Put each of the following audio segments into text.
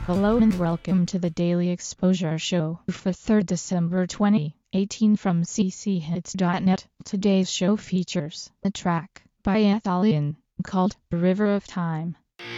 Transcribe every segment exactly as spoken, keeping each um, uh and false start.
Hello and welcome to the Daily Exposure Show for third December twenty eighteen from c c hits dot net. Today's show features a track by Athalion called River of Time.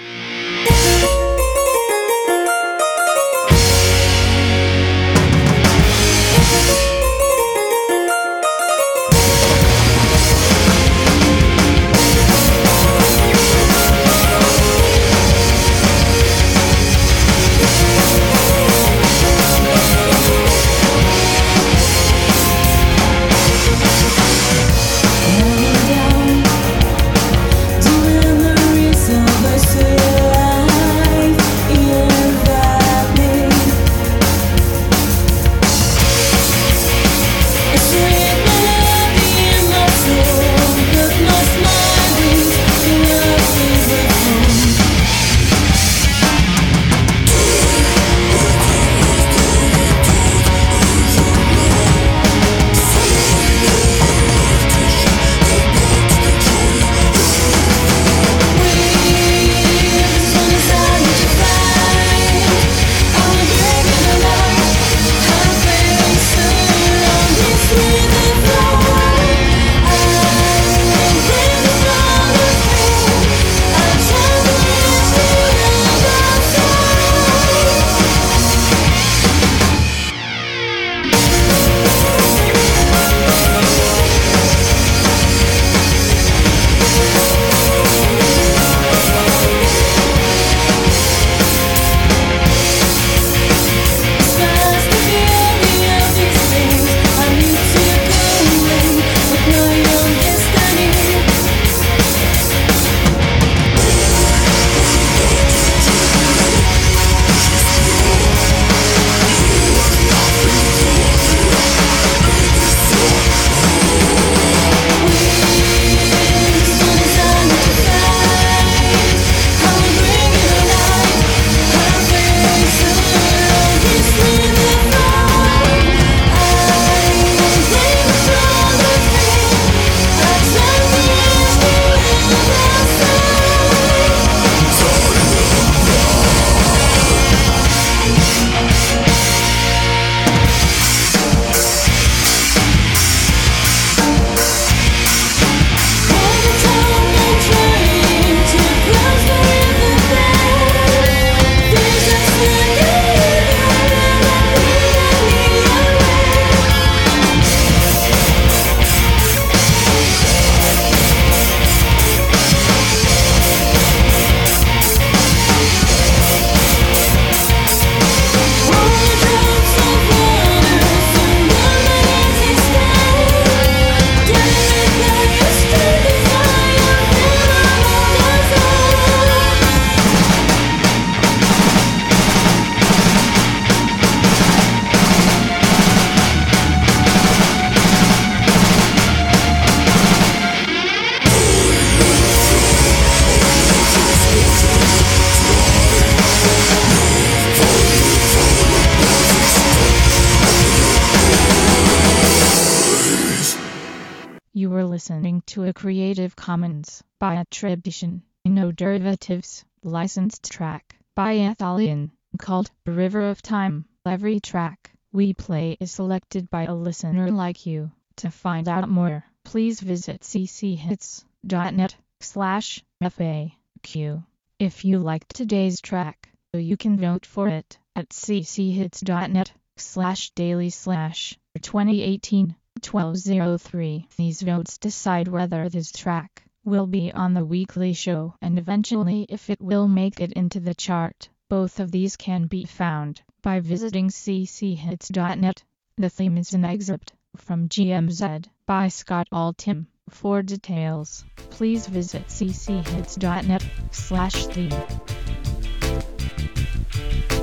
You were listening to a Creative Commons by attribution, no derivatives, licensed track by Athalion called River of Time. Every track we play is selected by a listener like you. To find out more, please visit c c hits dot net slash F A Q. If you liked today's track, you can vote for it at c c hits dot net slash daily slash twenty eighteen. twelve oh three. These votes decide whether this track will be on the weekly show and eventually if it will make it into the chart. Both of these can be found by visiting c c hits dot net. The theme is an excerpt from G M Z by Scott Altham. For details, please visit c c hits dot net slash theme.